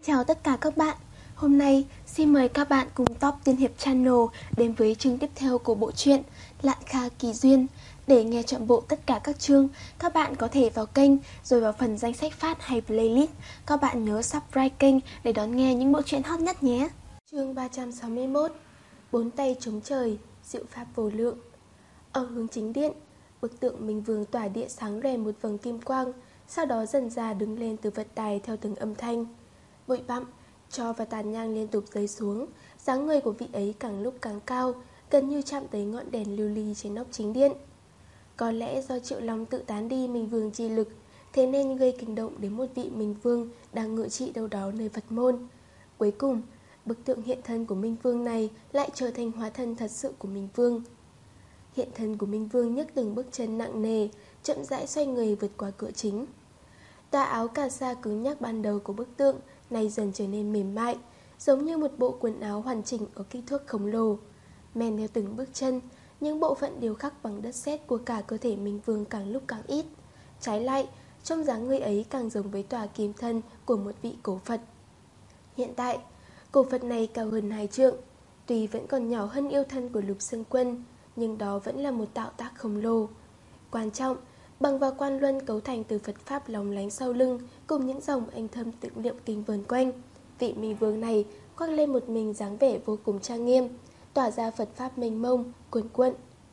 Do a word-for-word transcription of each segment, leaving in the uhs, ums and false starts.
Chào tất cả các bạn. Hôm nay xin mời các bạn cùng Top Tiên Hiệp Channel đến với chương tiếp theo của bộ truyện Lạn Kha Kỳ Duyên. Để nghe trọn bộ tất cả các chương, các bạn có thể vào kênh rồi vào phần danh sách phát hay playlist. Các bạn nhớ subscribe kênh để đón nghe những bộ truyện hot nhất nhé. Chương ba trăm sáu mươi mốt. Bốn tay chống trời, diệu pháp vô lượng. Ở hướng chính điện, bức tượng Minh Vương tỏa địa sáng rè một vầng kim quang, sau đó dần ra đứng lên từ vật đài theo từng âm thanh. Bụi bặm, tro và tàn nhang liên tục rơi xuống, dáng người của vị ấy càng lúc càng cao, gần như chạm tới ngọn đèn lưu ly trên nóc chính điện. Có lẽ do Triệu Long tự tán đi Minh Vương chi lực, thế nên gây kinh động đến một vị Minh Vương đang ngự trị đâu đó nơi Phật môn. Cuối cùng, bức tượng hiện thân của Minh Vương này lại trở thành hóa thân thật sự của Minh Vương. Hiện thân của Minh Vương nhấc từng bước chân nặng nề, chậm rãi xoay người vượt qua cửa chính. Tà áo cà sa cứng nhắc ban đầu của bức tượng nay dần trở nên mềm mại, giống như một bộ quần áo hoàn chỉnh ở kích thước khổng lồ. Men theo từng bước chân, những bộ phận điêu khắc bằng đất sét của cả cơ thể Minh Vương càng lúc càng ít. Trái lại, trong dáng người ấy càng giống với tòa kim thân của một vị cổ Phật. Hiện tại, cổ Phật này cao hơn hai trượng, tuy vẫn còn nhỏ hơn yêu thân của Lục Sơn Quân, nhưng đó vẫn là một tạo tác khổng lồ. Quan trọng, bằng vào quan luân cấu thành từ Phật Pháp lóng lánh sau lưng cùng những dòng anh thâm tự niệm kinh vờn quanh, vị Minh Vương này khoác lên một mình dáng vẻ vô cùng trang nghiêm, tỏa ra Phật Pháp mênh mông, cuồn cuộn.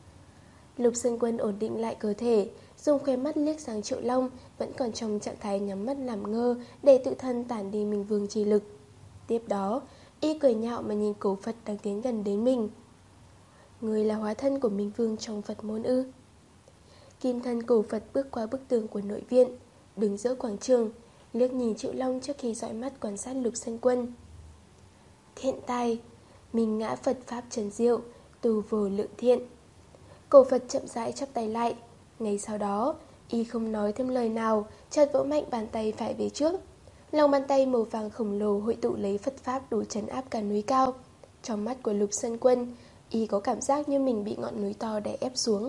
Lục Sơn Quân ổn định lại cơ thể, dùng khóe mắt liếc sang Triệu Long, vẫn còn trong trạng thái nhắm mắt làm ngơ để tự thân tản đi Minh Vương chi lực. Tiếp đó, y cười nhạo mà nhìn cổ Phật đang tiến gần đến mình. Người là hóa thân của Minh Vương trong Phật môn ư? Kim thân cổ Phật bước qua bức tường của nội viện, đứng giữa quảng trường, liếc nhìn Triệu Long trước khi dõi mắt quan sát Lục Sơn Quân. Thiện tài, mình ngã Phật Pháp trần diệu, tu vô lượng thiện. Cổ Phật chậm rãi chắp tay lại. Ngay sau đó, y không nói thêm lời nào, chợt vỗ mạnh bàn tay phải về trước. Lòng bàn tay màu vàng khổng lồ hội tụ lấy Phật Pháp đủ trấn áp cả núi cao. Trong mắt của Lục Sơn Quân, y có cảm giác như mình bị ngọn núi to đè ép xuống.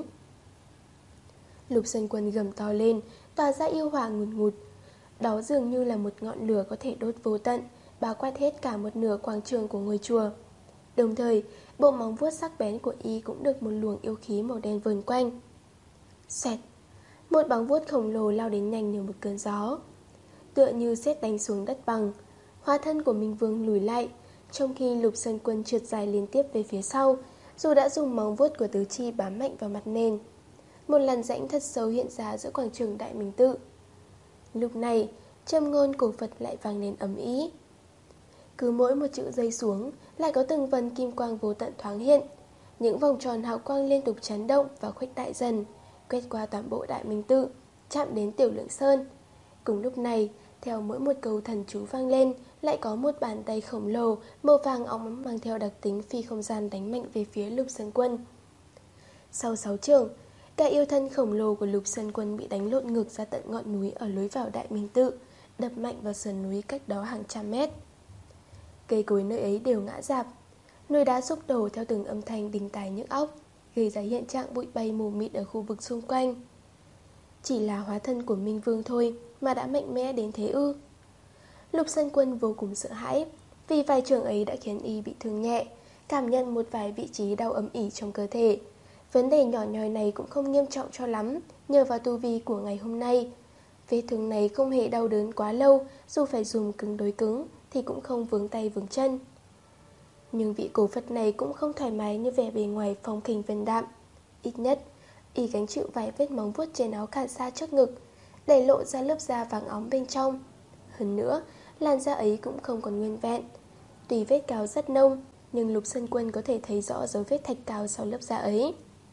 Lục Sơn Quân gầm to lên, tỏa ra yêu hỏa ngùn ngụt. Đó dường như là một ngọn lửa có thể đốt vô tận, bao quát hết cả một nửa quảng trường của ngôi chùa. Đồng thời, bộ móng vuốt sắc bén của y cũng được một luồng yêu khí màu đen vờn quanh. Xoẹt, một bóng vuốt khổng lồ lao đến nhanh như một cơn gió, tựa như sét đánh xuống đất bằng. Hóa thân của Minh Vương lùi lại, trong khi Lục Sơn Quân trượt dài liên tiếp về phía sau, dù đã dùng móng vuốt của tứ chi bám mạnh vào mặt nền. Một làn rãnh thật sâu hiện ra giữa quảng trường Đại Minh Tự. Lúc này, châm ngôn cổ Phật lại vang lên ầm ĩ. Cứ mỗi một chữ rơi xuống, lại có từng vần kim quang vô tận thoáng hiện. Những vòng tròn hào quang liên tục chấn động và khuếch đại dần, quét qua toàn bộ Đại Minh Tự, chạm đến Tiểu Lượng Sơn. Cùng lúc này, theo mỗi một câu thần chú vang lên, lại có một bàn tay khổng lồ màu vàng óng mang theo đặc tính phi không gian đánh mạnh về phía Lục Sơn Quân. Sau sáu trường, cả yêu thân khổng lồ của Lục Sơn Quân bị đánh lộn ngược ra tận ngọn núi ở lối vào Đại Minh Tự, đập mạnh vào sườn núi cách đó hàng trăm mét. Cây cối nơi ấy đều ngã rạp, núi đá sụp đổ theo từng âm thanh đinh tai nhức óc, gây ra hiện trạng bụi bay mù mịt ở khu vực xung quanh. Chỉ là hóa thân của Minh Vương thôi mà đã mạnh mẽ đến thế ư? Lục Sơn Quân vô cùng sợ hãi, vì vài trường ấy đã khiến y bị thương nhẹ, cảm nhận một vài vị trí đau ấm ỉ trong cơ thể. Vấn đề nhỏ nhoi này cũng không nghiêm trọng cho lắm, nhờ vào tu vi của ngày hôm nay. Vết thương này không hề đau đớn quá lâu, dù phải dùng cứng đối cứng thì cũng không vướng tay vướng chân. Nhưng vị cổ Phật này cũng không thoải mái như vẻ bề ngoài phong khinh vân đạm. Ít nhất, y gánh chịu vài vết móng vuốt trên áo cà sa trước ngực, để lộ ra lớp da vàng óng bên trong. Hơn nữa, làn da ấy cũng không còn nguyên vẹn. Tuy vết cào rất nông, nhưng Lục Sơn Quân có thể thấy rõ dấu vết thạch cao sau lớp da ấy.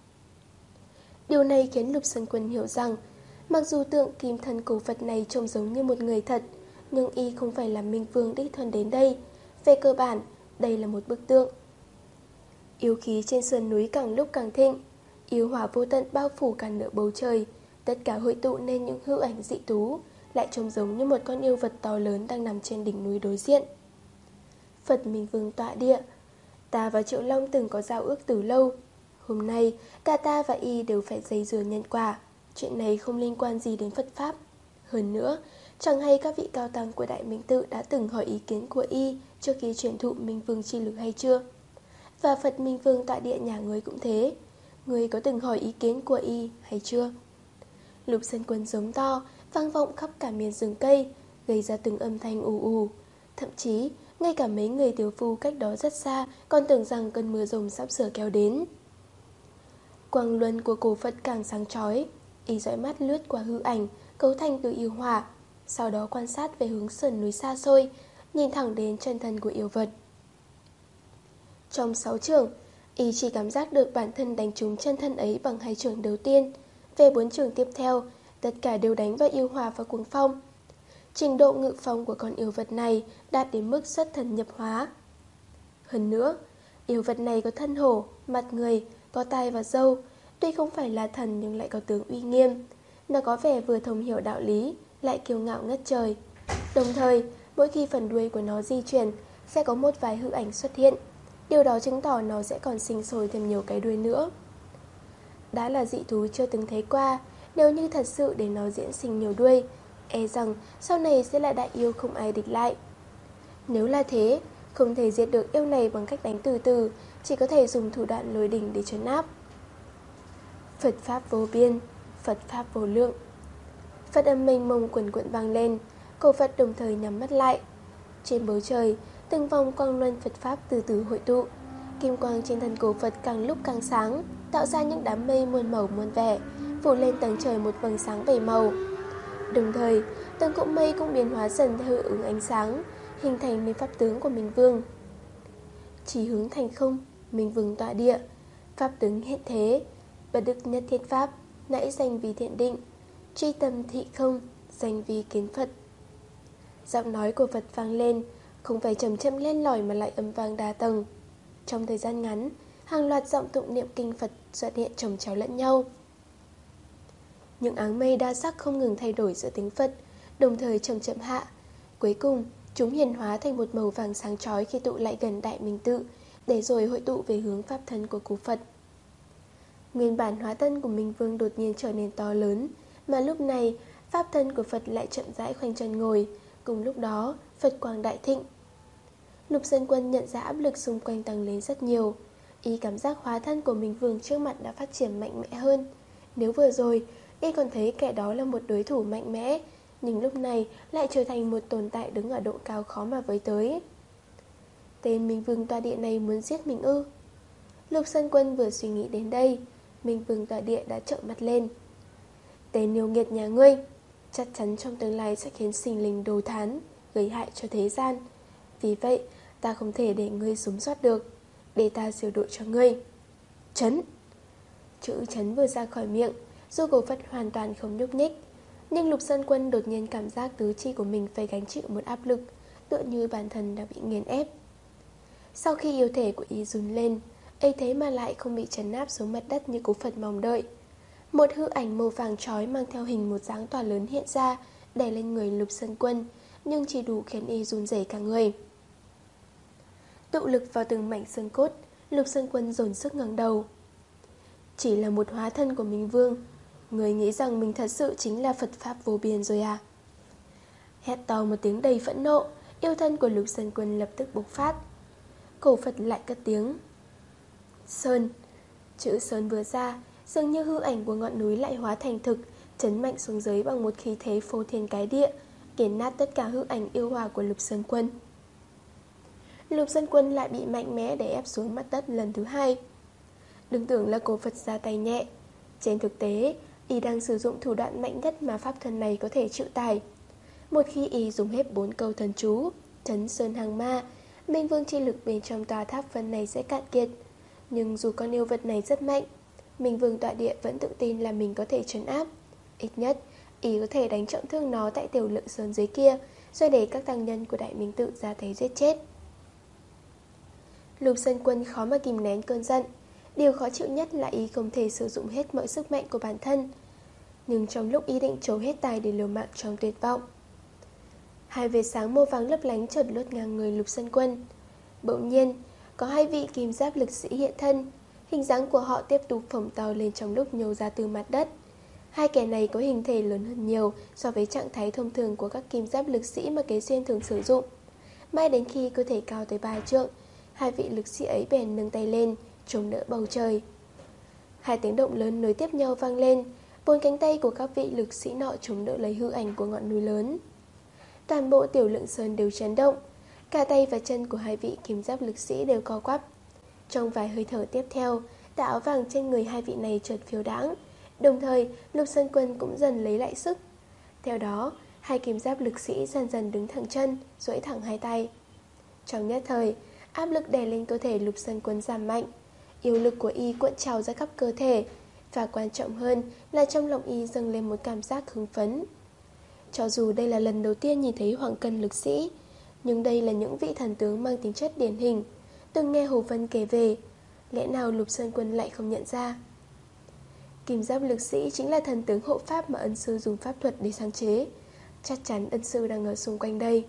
Điều này khiến Lục Sơn Quân hiểu rằng, mặc dù tượng kim thân cổ Phật này trông giống như một người thật, nhưng y không phải là Minh Vương đích thân đến đây. Về cơ bản, đây là một bức tượng. Yêu khí trên sườn núi càng lúc càng thịnh, yêu hỏa vô tận bao phủ cả nửa bầu trời, tất cả hội tụ nên những hữu ảnh dị thú, lại trông giống như một con yêu vật to lớn đang nằm trên đỉnh núi đối diện. Phật Minh Vương tọa địa. Ta và Triệu Long từng có giao ước từ lâu. Hôm nay, cả ta và y đều phải dây dưa nhân quả. Chuyện này không liên quan gì đến Phật Pháp. Hơn nữa, Chẳng hay các vị cao tăng của Đại Minh Tự đã từng hỏi ý kiến của y trước khi truyền thụ Minh Vương chi lực hay chưa? Và Phật Minh Vương tọa địa nhà ngươi cũng thế, ngươi có từng hỏi ý kiến của y hay chưa? Lục Sơn Quân giống to, vang vọng khắp cả miền rừng cây, gây ra từng âm thanh ù ù. Thậm chí, ngay cả mấy người tiểu phu cách đó rất xa còn tưởng rằng cơn mưa rồng sắp sửa kéo đến. Quang luân của cổ Phật càng sáng chói, y dõi mắt lướt qua hư ảnh cấu thành từ yêu hỏa, sau đó quan sát về hướng sườn núi xa xôi, nhìn thẳng đến chân thân của yêu vật. Trong sáu trường, y chỉ cảm giác được bản thân đánh trúng chân thân ấy bằng hai trường đầu tiên. Về bốn trường tiếp theo, tất cả đều đánh vào yêu hỏa và cuồng phong. Trình độ ngự phong của con yêu vật này đạt đến mức xuất thần nhập hóa. Hơn nữa, yêu vật này có thân hổ, mặt người, có tai và râu. Tuy không phải là thần nhưng lại có tướng uy nghiêm. Nó có vẻ vừa thông hiểu đạo lý, lại kiêu ngạo ngất trời. Đồng thời, mỗi khi phần đuôi của nó di chuyển, sẽ có một vài hư ảnh xuất hiện. Điều đó chứng tỏ nó sẽ còn sinh sôi thêm nhiều cái đuôi nữa. Đã là dị thú chưa từng thấy qua, nếu như thật sự để nó diễn sinh nhiều đuôi, e rằng sau này sẽ là đại yêu không ai địch lại. Nếu là thế, không thể diệt được yêu này bằng cách đánh từ từ, chỉ có thể dùng thủ đoạn lôi đình để trấn áp. Phật Pháp vô biên, Phật Pháp vô lượng. Phật âm mênh mông quần quận vang lên, cổ Phật đồng thời nhắm mắt lại. Trên bầu trời, từng vòng quang luân Phật Pháp từ từ hội tụ. Kim quang trên thân cổ Phật càng lúc càng sáng, tạo ra những đám mây muôn màu muôn vẻ, phủ lên tầng trời một vầng sáng bảy màu. Đồng thời, từng cụm mây cũng biến hóa dần theo hiệu ứng ánh sáng, hình thành nên pháp tướng của Minh Vương. Chỉ hướng thành không, Minh Vương tọa địa, pháp tướng hiện thế, bất đức nhất thiết pháp, nãy danh vì thiện định, tri tâm thị không, danh vì kiến Phật. Giọng nói của Phật vang lên, không phải chậm chậm lên lỏi mà lại âm vang đa tầng. Trong thời gian ngắn, hàng loạt giọng tụng niệm kinh Phật xuất hiện chồng chéo lẫn nhau. Những áng mây đa sắc không ngừng thay đổi giữa tiếng Phật, đồng thời chậm chậm hạ. Cuối cùng, chúng hiển hóa thành một màu vàng sáng chói khi tụ lại gần Đại Minh Tự, để rồi hội tụ về hướng pháp thân của cổ Phật. Nguyên bản hóa thân của Minh Vương đột nhiên trở nên to lớn, mà lúc này pháp thân của Phật lại chậm rãi khoanh chân ngồi. Cùng lúc đó, Phật quang đại thịnh. Lục Sơn Quân nhận ra áp lực xung quanh tăng lên rất nhiều. Y cảm giác hóa thân của Minh Vương trước mặt đã phát triển mạnh mẽ hơn. Nếu vừa rồi, y còn thấy kẻ đó là một đối thủ mạnh mẽ, nhưng lúc này lại trở thành một tồn tại đứng ở độ cao khó mà với tới. Tên Minh Vương tọa địa này muốn giết mình ư? Lục Sơn Quân vừa suy nghĩ đến đây, Minh Vương tọa địa đã trợn mắt lên. Tên yêu nghiệt nhà ngươi, chắc chắn trong tương lai sẽ khiến sinh linh đồ thán, gây hại cho thế gian. Vì vậy, ta không thể để ngươi sống sót được, để ta siêu độ cho ngươi. Chấn! Chữ chấn vừa ra khỏi miệng, dù cổ Phật hoàn toàn không nhúc nhích, nhưng Lục Sơn Quân đột nhiên cảm giác tứ chi của mình phải gánh chịu một áp lực, tựa như bản thân đã bị nghiền ép. Sau khi yêu thể của y run lên, ấy thế mà lại không bị trấn áp xuống mặt đất như cổ Phật mong đợi. Một hư ảnh màu vàng chói mang theo hình một dáng tòa lớn hiện ra, đè lên người Lục Sơn Quân, nhưng chỉ đủ khiến y run rẩy cả người. Tụ lực vào từng mảnh xương cốt, Lục Sơn Quân dồn sức ngẩng đầu. Chỉ là một hóa thân của Minh Vương, người nghĩ rằng mình thật sự chính là Phật Pháp vô biên rồi à? Hét to một tiếng đầy phẫn nộ, yêu thân của Lục Sơn Quân lập tức bộc phát. Cổ Phật lại cất tiếng Sơn. Chữ Sơn vừa ra, dường như hư ảnh của ngọn núi lại hóa thành thực, chấn mạnh xuống dưới bằng một khí thế phô thiên cái địa, nghiền nát tất cả hư ảnh yêu hòa của Lục Sơn Quân. Lục Sơn Quân lại bị mạnh mẽ đè ép xuống mặt đất lần thứ hai. Đừng tưởng là cổ Phật ra tay nhẹ, trên thực tế y đang sử dụng thủ đoạn mạnh nhất mà pháp thân này có thể chịu tải. Một khi y dùng hết bốn câu thần chú trấn sơn hàng ma, Minh Vương chi lực bên trong tòa tháp phân này sẽ cạn kiệt. Nhưng dù con yêu vật này rất mạnh, Minh Vương tọa địa vẫn tự tin là mình có thể trấn áp. Ít nhất, y có thể đánh trọng thương nó tại tiểu lượng sơn dưới kia, rồi để các tăng nhân của Đại Minh Tự ra thấy giết chết. Lục Sơn Quân khó mà kìm nén cơn giận. Điều khó chịu nhất là y không thể sử dụng hết mọi sức mạnh của bản thân. Nhưng trong lúc y định trổ hết tài để liều mạng trong tuyệt vọng, hai vệt sáng màu vàng lấp lánh chợt lướt ngang người Lục Sơn Quân. Bỗng nhiên, có hai vị kim giáp lực sĩ hiện thân. Hình dáng của họ tiếp tục phồng to lên trong lúc nhô ra từ mặt đất. Hai kẻ này có hình thể lớn hơn nhiều so với trạng thái thông thường của các kim giáp lực sĩ mà Kế Duyên thường sử dụng. Mãi đến khi cơ thể cao tới ba trượng, hai vị lực sĩ ấy bèn nâng tay lên, chống đỡ bầu trời. Hai tiếng động lớn nối tiếp nhau vang lên, bốn cánh tay của các vị lực sĩ nọ chống đỡ lấy hư ảnh của ngọn núi lớn. Toàn bộ Tiểu Lượng Sơn đều chấn động, cả tay và chân của hai vị kim giáp lực sĩ đều co quắp. Trong vài hơi thở tiếp theo, tà áo vàng trên người hai vị này chợt phiêu đãng, đồng thời Lục Sơn Quân cũng dần lấy lại sức. Theo đó, hai kim giáp lực sĩ dần dần đứng thẳng chân, duỗi thẳng hai tay. Trong nhất thời, áp lực đè lên cơ thể Lục Sơn Quân giảm mạnh, yêu lực của y cuộn trào ra khắp cơ thể, và quan trọng hơn là trong lòng y dâng lên một cảm giác hưng phấn. Cho dù đây là lần đầu tiên nhìn thấy hoàng cân lực sĩ, nhưng đây là những vị thần tướng mang tính chất điển hình, từng nghe Hồ Vân kể về, lẽ nào Lục Sơn Quân lại không nhận ra? Kim giáp lực sĩ chính là thần tướng hộ pháp mà ân sư dùng pháp thuật để sáng chế. Chắc chắn ân sư đang ở xung quanh đây.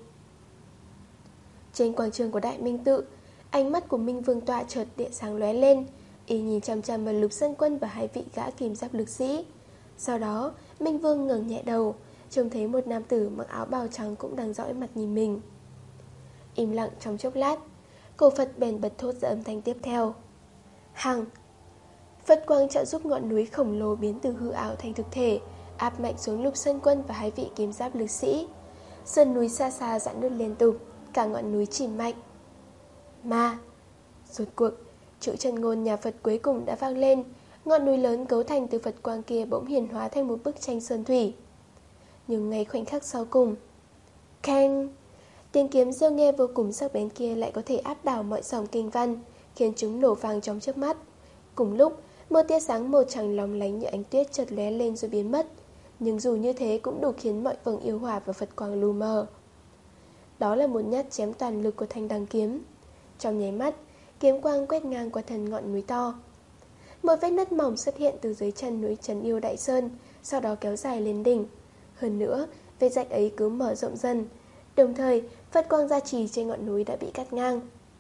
Trên quảng trường của Đại Minh Tự, ánh mắt của Minh Vương tọa chợt điện sáng lóe lên, y nhìn chằm chằm vào Lục Sơn Quân và hai vị gã kim giáp lực sĩ. Sau đó, Minh Vương ngẩng nhẹ đầu, trông thấy một nam tử mặc áo bào trắng cũng đang dõi mặt nhìn mình. Im lặng trong chốc lát, Cổ Phật bèn bật thốt ra âm thanh tiếp theo. Hằng! Phật quang trợ giúp ngọn núi khổng lồ biến từ hư ảo thành thực thể, áp mạnh xuống Lục Sơn Quân và hai vị kim giáp lực sĩ. Sơn núi xa xa giãn nứt liên tục, cả ngọn núi chìm mạnh. Ma! Rốt cuộc, chữ chân ngôn nhà Phật cuối cùng đã vang lên. Ngọn núi lớn cấu thành từ Phật quang kia bỗng hiển hóa thành một bức tranh sơn thủy. Nhưng ngay khoảnh khắc sau cùng, keng! Tiếng kiếm rêu nghe vô cùng sắc bén kia lại có thể áp đảo mọi dòng kinh văn, khiến chúng nổ vang trong chớp mắt. Cùng lúc, một tia sáng màu trắng lóng lánh như ánh tuyết chợt lóe lên rồi biến mất. Nhưng dù như thế cũng đủ khiến mọi vầng yêu hỏa và Phật quang lu mờ. Đó là một nhát chém toàn lực của thanh đằng kiếm. Trong nháy mắt, kiếm quang quét ngang qua thân ngọn núi to. Một vết nứt mỏng xuất hiện từ dưới chân núi Trấn Yêu Đại Sơn, sau đó kéo dài lên đỉnh. Hơn nữa, vết rách ấy cứ mở rộng dần. Đồng thời, Phật quang gia trì trên ngọn núi đã bị cắt ngang.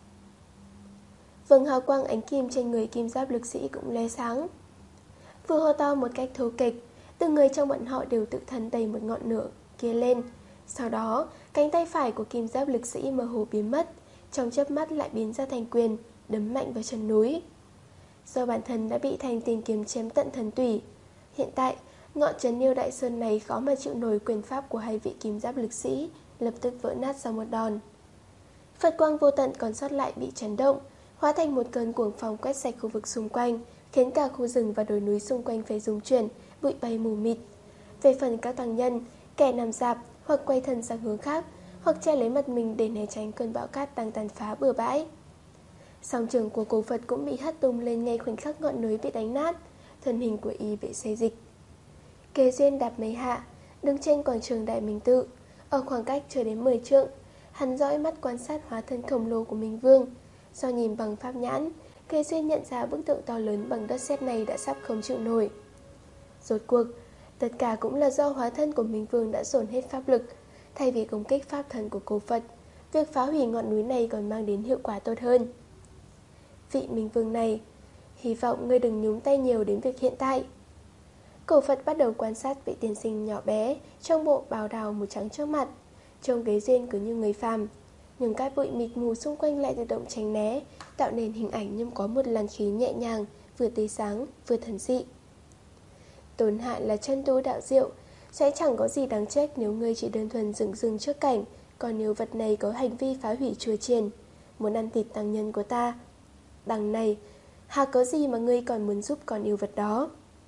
Vầng hào quang ánh kim trên người kim giáp lực sĩ cũng lóe sáng. Vừa hô to một cách thô kịch, từng người trong bọn họ đều tự thân đầy một ngọn lửa kia lên. Sau đó, cánh tay phải của kim giáp lực sĩ mơ hồ biến mất, trong chớp mắt lại biến ra thành quyền, đấm mạnh vào chân núi. Do bản thân đã bị thanh tiền kiếm chém tận thần tủy, hiện tại ngọn Trấn Yêu Đại Sơn này khó mà chịu nổi quyền pháp của hai vị kim giáp lực sĩ, lập tức vỡ nát ra một đòn. Phật quang vô tận còn sót lại bị chấn động, hóa thành một cơn cuồng phong quét sạch khu vực xung quanh, khiến cả khu rừng và đồi núi xung quanh phải rung chuyển, bụi bay mù mịt. Về phần các tăng nhân, kẻ nằm rạp hoặc quay thân sang hướng khác, hoặc che lấy mặt mình để né tránh cơn bão cát đang tàn phá bừa bãi. Song trường của Cổ Phật cũng bị hất tung lên ngay khoảnh khắc ngọn núi bị đánh nát, thân hình của y bị xê dịch. Kế Duyên đạp mấy hạ, đứng trên quảng trường Đại Minh Tự, ở khoảng cách chưa đến mười trượng, hắn dõi mắt quan sát hóa thân khổng lồ của Minh Vương. Do nhìn bằng pháp nhãn, Kế Duyên nhận ra bức tượng to lớn bằng đất sét này đã sắp không chịu nổi. Rốt cuộc, tất cả cũng là do hóa thân của Minh Vương đã dồn hết pháp lực. Thay vì công kích pháp thân của Cổ Phật, việc phá hủy ngọn núi này còn mang đến hiệu quả tốt hơn. Vị Minh Vương này, hy vọng ngươi đừng nhúng tay nhiều đến việc hiện tại. Cổ Phật bắt đầu quan sát vị tiên sinh nhỏ bé trong bộ bào đào màu trắng trước mặt. Trông Kế Duyên cứ như người phàm, nhưng các bụi mịt mù xung quanh lại tự động tránh né, tạo nên hình ảnh như có một làn khí nhẹ nhàng, vừa tươi sáng, vừa thần dị. Tổn hại là chân tu đạo diệu, sẽ chẳng có gì đáng trách nếu ngươi chỉ đơn thuần dừng dừng trước cảnh. Còn nếu vật này có hành vi phá hủy chùa chiền, muốn ăn thịt tăng nhân của ta, đằng này, hà có gì mà ngươi còn muốn giúp con yêu vật đó?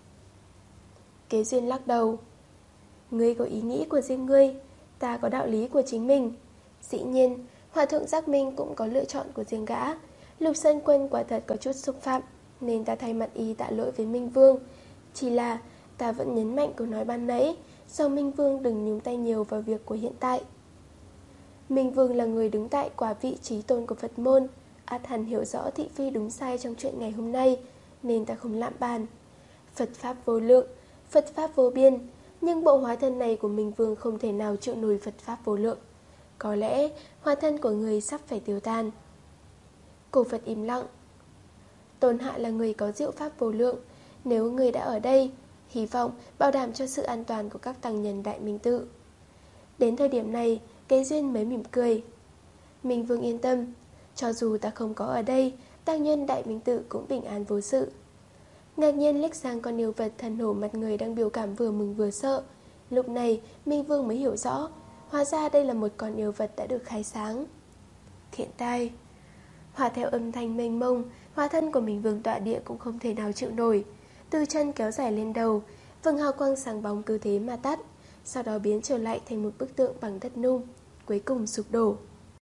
Kế Duyên lắc đầu. Ngươi có ý nghĩ của riêng ngươi, ta có đạo lý của chính mình. Dĩ nhiên, Hòa thượng Giác Minh cũng có lựa chọn của riêng gã. Lục Sơn Quân quả thật có chút xúc phạm, nên ta thay mặt y tạ lỗi với Minh Vương. Chỉ là ta vẫn nhấn mạnh câu nói ban nãy, do Minh Vương đừng nhúng tay nhiều vào việc của hiện tại. Minh Vương là người đứng tại quả vị trí tôn của Phật môn, ắt hẳn hiểu rõ thị phi đúng sai trong chuyện ngày hôm nay, nên ta không lạm bàn. Phật Pháp vô lượng, Phật Pháp vô biên, nhưng bộ hóa thân này của Minh Vương không thể nào chịu nổi Phật Pháp vô lượng. Có lẽ hóa thân của người sắp phải tiêu tan. Cổ Phật im lặng. Tôn Hạ là người có diệu pháp vô lượng, nếu người đã ở đây, hy vọng bảo đảm cho sự an toàn của các tăng nhân Đại Minh Tự. Đến thời điểm này, Kế Duyên mới mỉm cười. Minh Vương yên tâm, cho dù ta không có ở đây, tăng nhân Đại Minh Tự cũng bình an vô sự. Ngạc nhiên liếc sang con yêu vật thần hổ mặt người đang biểu cảm vừa mừng vừa sợ. Lúc này, Minh Vương mới hiểu rõ, hóa ra đây là một con yêu vật đã được khai sáng. Thiện tai. Hòa theo âm thanh mênh mông, hóa thân của Minh Vương tọa địa cũng không thể nào chịu nổi. Từ chân kéo dài lên đầu, vầng hào quang sáng bóng cứ thế mà tắt, sau đó biến trở lại thành một bức tượng bằng đất nung, cuối cùng sụp đổ.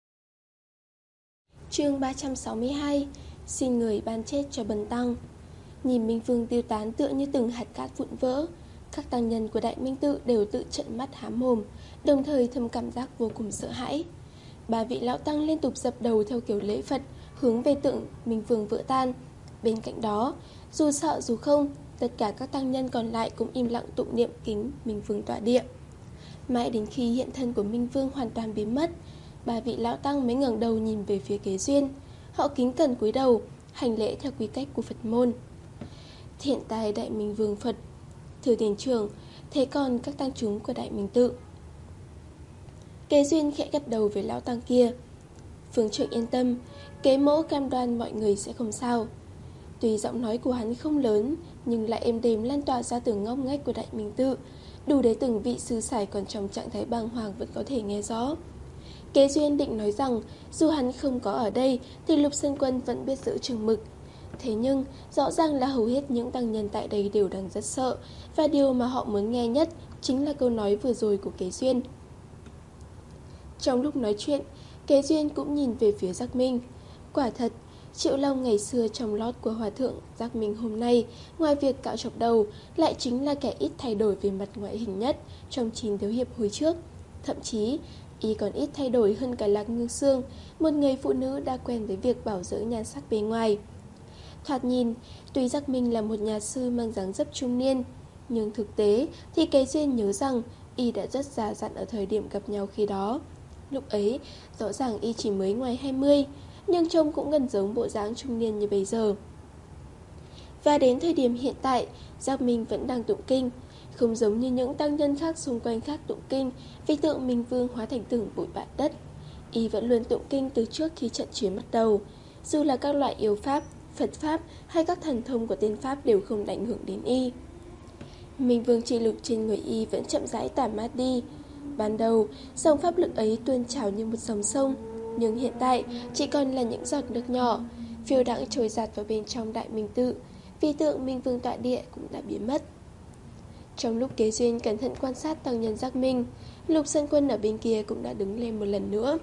Chương ba trăm sáu mươi hai. Xin người ban chết cho bần tăng. Nhìn Minh Vương tiêu tán tựa như từng hạt cát vụn vỡ, các tăng nhân của Đại Minh Tự đều tự trợn mắt há mồm, đồng thời thầm cảm giác vô cùng sợ hãi. Ba vị lão tăng liên tục dập đầu theo kiểu lễ Phật, hướng về tượng Minh Vương vỡ tan. Bên cạnh đó, dù sợ dù không, tất cả các tăng nhân còn lại cũng im lặng tụng niệm kính Minh Vương tọa địa. Mãi đến khi hiện thân của Minh Vương hoàn toàn biến mất, ba vị lão tăng mới ngẩng đầu nhìn về phía Kế Duyên. Họ kính cẩn cúi đầu, hành lễ theo quy cách của Phật môn. Thiện tài Đại Minh Vương Phật, thưa tiền trưởng, thế còn các tăng chúng của Đại Minh Tự? Kế Duyên khẽ gật đầu với lão tăng kia. Phương trưởng yên tâm, Kế mỗ cam đoan mọi người sẽ không sao. Tuy giọng nói của hắn không lớn, nhưng lại êm đềm lan tỏa ra từ ngóc ngách của Đại Minh Tự, đủ để từng vị sư sải còn trong trạng thái bàng hoàng vẫn có thể nghe rõ. Kế Duyên định nói rằng dù hắn không có ở đây thì Lục Sơn Quân vẫn biết giữ chừng mực. Thế nhưng rõ ràng là hầu hết những tăng nhân tại đây đều đang rất sợ, và điều mà họ muốn nghe nhất chính là câu nói vừa rồi của Kế Duyên. Trong lúc nói chuyện, Kế Duyên cũng nhìn về phía Giác Minh. Quả thật, Triệu Long ngày xưa trong lót của hòa thượng Giác Minh hôm nay, ngoài việc cạo chọc đầu, lại chính là kẻ ít thay đổi về mặt ngoại hình nhất trong chín thiếu hiệp hồi trước. Thậm chí, y còn ít thay đổi hơn cả Lạc Ngư Sương, một người phụ nữ đã quen với việc bảo dưỡng nhan sắc bề ngoài. Thoạt nhìn, tuy Giác Minh là một nhà sư mang dáng dấp trung niên, nhưng thực tế thì Kế Duyên nhớ rằng y đã rất già dặn ở thời điểm gặp nhau khi đó. Lúc ấy, rõ ràng y chỉ mới ngoài hai mươi, nhưng trông cũng gần giống bộ dáng trung niên như bây giờ. Và đến thời điểm hiện tại, Giác Minh vẫn đang tụng kinh, không giống như những tăng nhân khác xung quanh khác tụng kinh vì tượng Minh Vương hóa thành từng bụi bặm đất. Y vẫn luôn tụng kinh từ trước khi trận chiến bắt đầu. Dù là các loại yêu pháp, Phật pháp hay các thần thông của tiên pháp đều không ảnh hưởng đến y. Minh Vương chi lực trên người y vẫn chậm rãi tản mát đi. Ban đầu, dòng pháp lực ấy tuôn trào như một dòng sông, nhưng hiện tại chỉ còn là những giọt nước nhỏ, phiêu đãng trôi dạt vào bên trong Đại Minh Tự. Vì tượng Minh Vương tọa địa cũng đã biến mất. Trong lúc Kế Duyên cẩn thận quan sát tăng nhân Giác Minh, Lục Sơn Quân ở bên kia cũng đã đứng lên một lần nữa.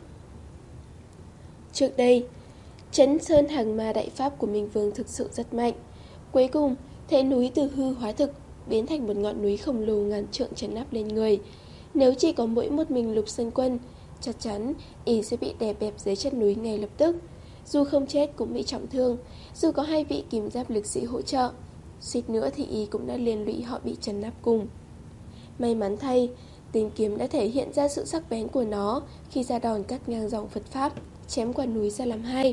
Trước đây, Trấn Sơn Hàng Ma đại pháp của Minh Vương thực sự rất mạnh. Cuối cùng, thế núi từ hư hóa thực, biến thành một ngọn núi khổng lồ ngàn trượng trấn áp lên người. Nếu chỉ có mỗi một mình Lục Sơn Quân, chắc chắn y sẽ bị đè bẹp dưới chân núi ngay lập tức. Dù không chết cũng bị trọng thương, dù có hai vị kim giáp lực sĩ hỗ trợ, suýt nữa thì y cũng đã liên lụy họ bị trấn áp cùng. May mắn thay, tên kiếm đã thể hiện ra sự sắc bén của nó khi ra đòn cắt ngang dòng Phật pháp, chém quả núi ra làm hai.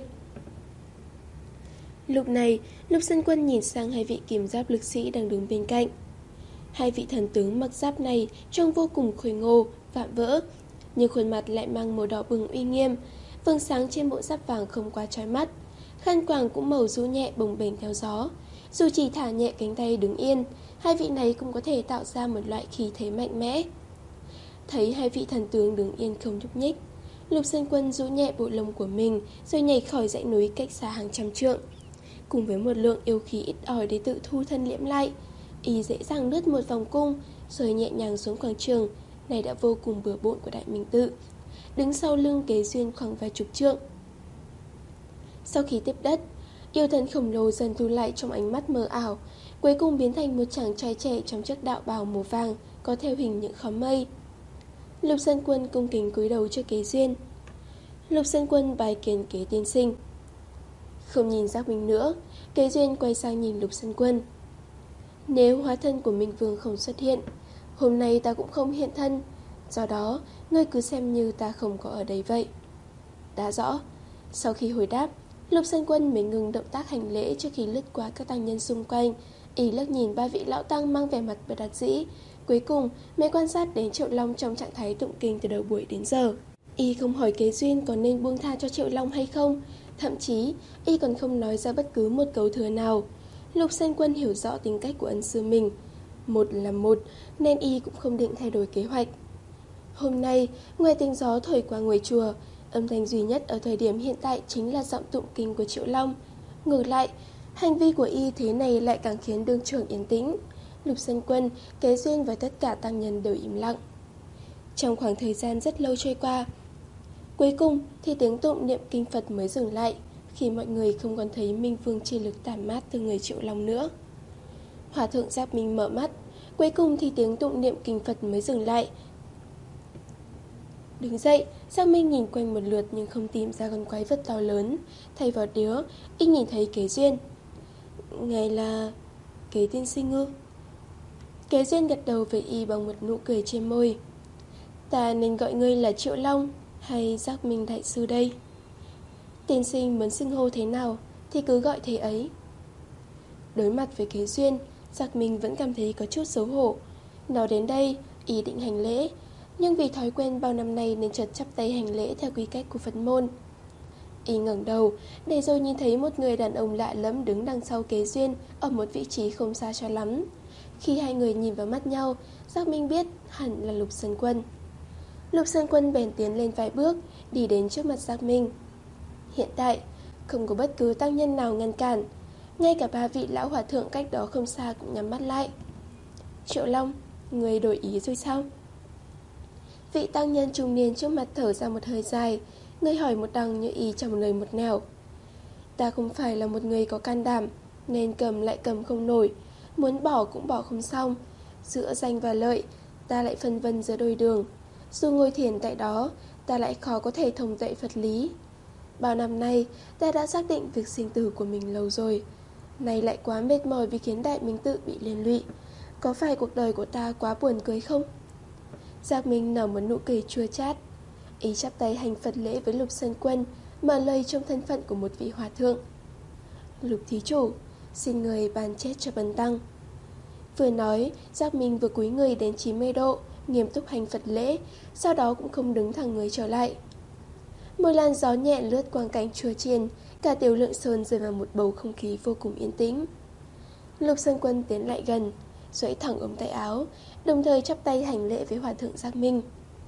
Lúc này, Lục Sơn Quân nhìn sang hai vị kim giáp lực sĩ đang đứng bên cạnh. Hai vị thần tướng mặc giáp này trông vô cùng khôi ngô, vạm vỡ, nhưng khuôn mặt lại mang màu đỏ bừng uy nghiêm. Vầng sáng trên bộ giáp vàng không quá chói mắt, khăn quàng cũng màu rũ nhẹ bồng bềnh theo gió. Dù chỉ thả nhẹ cánh tay đứng yên, hai vị này cũng có thể tạo ra một loại khí thế mạnh mẽ. Thấy hai vị thần tướng đứng yên không nhúc nhích, Lục Sơn Quân rũ nhẹ bộ lông của mình rồi nhảy khỏi dãy núi cách xa hàng trăm trượng. Cùng với một lượng yêu khí ít ỏi để tự thu thân liễm lại, y dễ dàng lướt một vòng cung rồi nhẹ nhàng xuống quảng trường này đã vô cùng bừa bộn của Đại Minh Tự, đứng sau lưng Kế Duyên khoảng vài chục trượng. Sau khi tiếp đất, yêu thần khổng lồ dần thu lại trong ánh mắt mờ ảo, cuối cùng biến thành một chàng trai trẻ trong chiếc đạo bào màu vàng có theo hình những khóm mây. Lục Sơn Quân cung kính cúi đầu cho Kế Duyên. Lục Sơn Quân bài kiến Kế tiên sinh. Không nhìn Giác Minh nữa, Kế Duyên quay sang nhìn Lục Sơn Quân. Nếu hóa thân của Minh Vương không xuất hiện, hôm nay ta cũng không hiện thân, do đó ngươi cứ xem như ta không có ở đây vậy. Đã rõ. Sau khi hồi đáp, Lục Sơn Quân mới ngừng động tác hành lễ trước khi lướt qua các tăng nhân xung quanh, Y lắc nhìn ba vị lão tăng mang vẻ mặt bất đắc dĩ. Cuối cùng mới quan sát đến Triệu Long trong trạng thái tụng kinh từ đầu buổi đến giờ. Y không hỏi Kế Duyên có nên buông tha cho Triệu Long hay không. Thậm chí Y còn không nói ra bất cứ một câu thừa nào. Lục Sơn Quân hiểu rõ tính cách của ân sư mình, một là một, nên Y cũng không định thay đổi kế hoạch. Hôm nay, ngoài tiếng gió thổi qua ngôi chùa, âm thanh duy nhất ở thời điểm hiện tại chính là giọng tụng kinh của Triệu Long. Ngược lại, hành vi của Y thế này lại càng khiến đương trưởng yên tĩnh. Lục Sơn Quân, Kế Duyên và tất cả tăng nhân đều im lặng. Trong khoảng thời gian rất lâu trôi qua, cuối cùng thì tiếng tụng niệm kinh Phật mới dừng lại, khi mọi người không còn thấy minh vương chi lực tản mát từ người Triệu Long nữa. Hòa thượng Giác Minh mở mắt, cuối cùng thì tiếng tụng niệm kinh Phật mới dừng lại. Đứng dậy, Giác Minh nhìn quanh một lượt nhưng không tìm ra con quái vật to lớn. Thay vào đó, Y nhìn thấy Kế Duyên. Ngài là Kế tiên sinh ư? Kế Duyên gật đầu với Y bằng một nụ cười trên môi. Ta nên gọi ngươi là Triệu Long hay Giác Minh đại sư đây? Tiên sinh muốn xưng hô thế nào thì cứ gọi thế ấy. Đối mặt với Kế Duyên, Giác Minh vẫn cảm thấy có chút xấu hổ. Nói đến đây, Y định hành lễ, nhưng vì thói quen bao năm nay nên chợt chắp tay hành lễ theo quy cách của Phật môn. Y ngẩng đầu, để rồi nhìn thấy một người đàn ông lạ lẫm đứng đằng sau Kế Duyên ở một vị trí không xa cho lắm. Khi hai người nhìn vào mắt nhau, Giác Minh biết hẳn là Lục Sơn Quân. Lục Sơn Quân bèn tiến lên vài bước, đi đến trước mặt Giác Minh. Hiện tại, không có bất cứ tăng nhân nào ngăn cản. Ngay cả ba vị lão hòa thượng cách đó không xa cũng nhắm mắt lại. Triệu Long, người đổi ý rồi sao? Vị tăng nhân trung niên trước mặt thở ra một hơi dài, người hỏi một đằng như ý trong lời một nẻo. Ta không phải là một người có can đảm, nên cầm lại cầm không nổi, muốn bỏ cũng bỏ không xong. Giữa danh và lợi, ta lại phân vân giữa đôi đường. Dù ngồi thiền tại đó, ta lại khó có thể thông tuệ Phật lý. Bao năm nay, ta đã xác định việc sinh tử của mình lâu rồi. Nay lại quá mệt mỏi vì khiến Đại Minh Tự bị liên lụy. Có phải cuộc đời của ta quá buồn cười không? Giác Minh nở một nụ cười chua chát. Y chắp tay hành Phật lễ với Lục Sơn Quân, mở lời trong thân phận của một vị hòa thượng. Lục thí chủ, xin người ban chết cho bần tăng. Vừa nói, Giác Minh vừa cúi người đến chín mươi độ, nghiêm túc hành Phật lễ, sau đó cũng không đứng thẳng người trở lại. Một làn gió nhẹ lướt quang cảnh chùa chiền, cả Tiểu Lượng Sơn rơi vào một bầu không khí vô cùng yên tĩnh. Lục Sơn Quân tiến lại gần, duỗi thẳng ống tay áo, đồng thời chắp tay hành lễ với hòa thượng Giác Minh.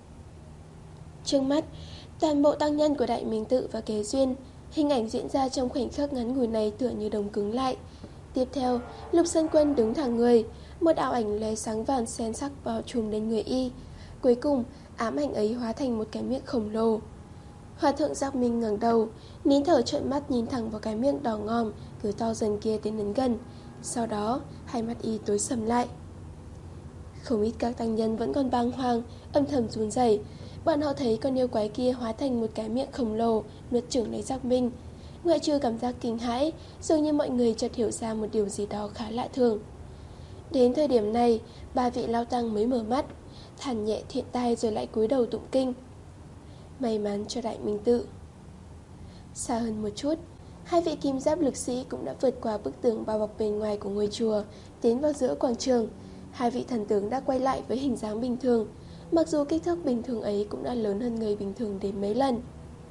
Trước mắt, toàn bộ tăng nhân của Đại Minh Tự và Kế Duyên, hình ảnh diễn ra trong khoảnh khắc ngắn ngủi này tựa như đồng cứng lại. Tiếp theo, Lục Sơn Quân đứng thẳng người, một ảo ảnh lóe sáng vàng xen sắc bao trùm lên người Y. Cuối cùng, ám ảnh ấy hóa thành một cái miệng khổng lồ. Hòa thượng Giác Minh ngẩng đầu, nín thở trợn mắt nhìn thẳng vào cái miệng đỏ ngòm cứ to dần kia tiến đến gần. Sau đó, hai mắt Y tối sầm lại. Không ít các tăng nhân vẫn còn bàng hoàng, âm thầm run rẩy. Bọn họ thấy con yêu quái kia hóa thành một cái miệng khổng lồ, nuốt chửng lấy Giác Minh. Ngoại trừ cảm giác kinh hãi, dường như mọi người chợt hiểu ra một điều gì đó khá lạ thường. Đến thời điểm này, ba vị lao tăng mới mở mắt, thản nhẹ thiện tai rồi lại cúi đầu tụng kinh. May mắn cho Đại Minh Tự. Xa hơn một chút, hai vị kim giáp lực sĩ cũng đã vượt qua bức tường bao bọc bên ngoài của ngôi chùa, tiến vào giữa quảng trường. Hai vị thần tướng đã quay lại với hình dáng bình thường, mặc dù kích thước bình thường ấy cũng đã lớn hơn người bình thường đến mấy lần.